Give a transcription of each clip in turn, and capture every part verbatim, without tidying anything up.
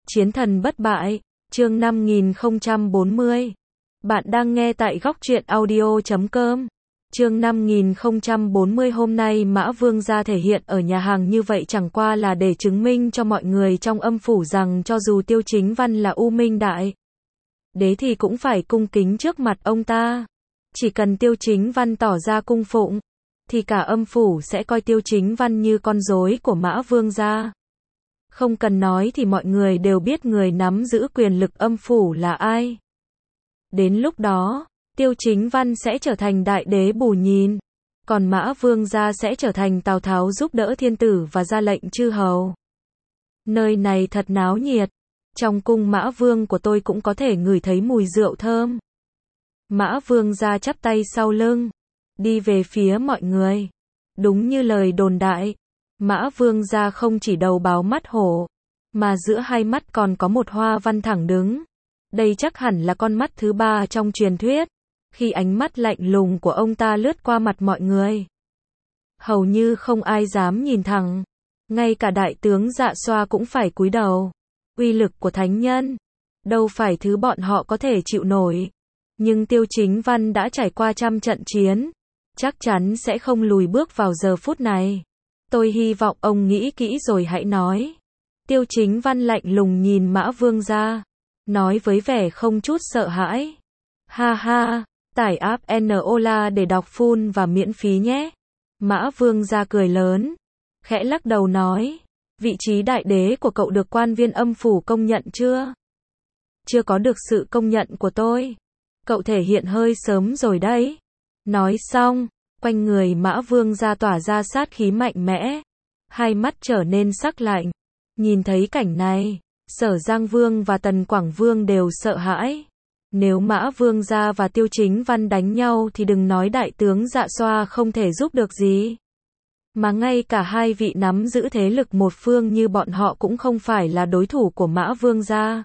Chiến thần bất bại, chương năm nghìn không trăm bốn mươi. Bạn đang nghe tại góc truyện audio chấm com. Chương năm nghìn không trăm bốn mươi hôm nay Mã Vương gia thể hiện ở nhà hàng như vậy chẳng qua là để chứng minh cho mọi người trong âm phủ rằng cho dù Tiêu Chính Văn là U Minh Đại Đế thì cũng phải cung kính trước mặt ông ta. Chỉ cần Tiêu Chính Văn tỏ ra cung phụng, thì cả âm phủ sẽ coi Tiêu Chính Văn như con rối của Mã Vương gia. Không cần nói thì mọi người đều biết người nắm giữ quyền lực âm phủ là ai. Đến lúc đó, Tiêu Chính Văn sẽ trở thành đại đế bù nhìn, còn Mã Vương gia sẽ trở thành Tào Tháo giúp đỡ thiên tử và ra lệnh chư hầu. Nơi này thật náo nhiệt, trong cung Mã Vương của tôi cũng có thể ngửi thấy mùi rượu thơm. Mã Vương gia chắp tay sau lưng, đi về phía mọi người. Đúng như lời đồn đại, Mã Vương gia không chỉ đầu báo mắt hổ, mà giữa hai mắt còn có một hoa văn thẳng đứng. Đây chắc hẳn là con mắt thứ ba trong truyền thuyết. Khi ánh mắt lạnh lùng của ông ta lướt qua mặt mọi người, hầu như không ai dám nhìn thẳng. Ngay cả đại tướng Dạ Xoa cũng phải cúi đầu. Uy lực của thánh nhân, đâu phải thứ bọn họ có thể chịu nổi. Nhưng Tiêu Chính Văn đã trải qua trăm trận chiến, chắc chắn sẽ không lùi bước vào giờ phút này. Tôi hy vọng ông nghĩ kỹ rồi hãy nói. Tiêu Chính Văn lạnh lùng nhìn Mã Vương gia, nói với vẻ không chút sợ hãi. Ha ha, tải app Nola để đọc full và miễn phí nhé. Mã Vương gia cười lớn, khẽ lắc đầu nói, vị trí đại đế của cậu được quan viên âm phủ công nhận chưa? Chưa có được sự công nhận của tôi. Cậu thể hiện hơi sớm rồi đấy. Nói xong, quanh người Mã Vương gia tỏa ra sát khí mạnh mẽ, hai mắt trở nên sắc lạnh. Nhìn thấy cảnh này, Sở Giang Vương và Tần Quảng Vương đều sợ hãi. Nếu Mã Vương gia và Tiêu Chính Văn đánh nhau thì đừng nói đại tướng Dạ Xoa không thể giúp được gì, mà ngay cả hai vị nắm giữ thế lực một phương như bọn họ cũng không phải là đối thủ của Mã Vương gia.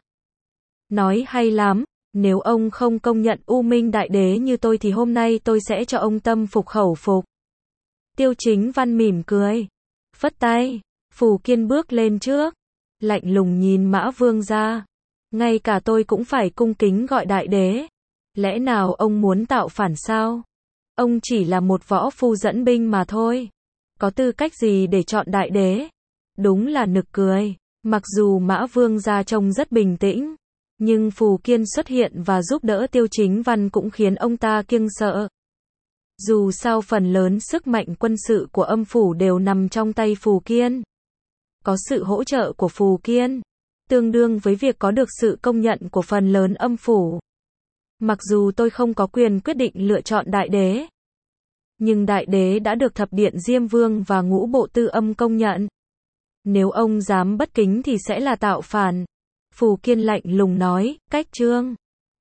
Nói hay lắm, nếu ông không công nhận U Minh Đại Đế như tôi thì hôm nay tôi sẽ cho ông tâm phục khẩu phục. Tiêu Chính Văn mỉm cười, phất tay, Phù Kiên bước lên trước, lạnh lùng nhìn Mã Vương gia. Ngay cả tôi cũng phải cung kính gọi đại đế. Lẽ nào ông muốn tạo phản sao? Ông chỉ là một võ phu dẫn binh mà thôi. Có tư cách gì để chọn đại đế? Đúng là nực cười. Mặc dù Mã Vương gia trông rất bình tĩnh, nhưng Phù Kiên xuất hiện và giúp đỡ Tiêu Chính Văn cũng khiến ông ta kiêng sợ. Dù sao phần lớn sức mạnh quân sự của âm phủ đều nằm trong tay Phù Kiên. Có sự hỗ trợ của Phù Kiên, tương đương với việc có được sự công nhận của phần lớn âm phủ. Mặc dù tôi không có quyền quyết định lựa chọn đại đế, nhưng đại đế đã được Thập Điện Diêm Vương và Ngũ Bộ Tư Âm công nhận. Nếu ông dám bất kính thì sẽ là tạo phản. Phù Kiên lạnh lùng nói, cách trương.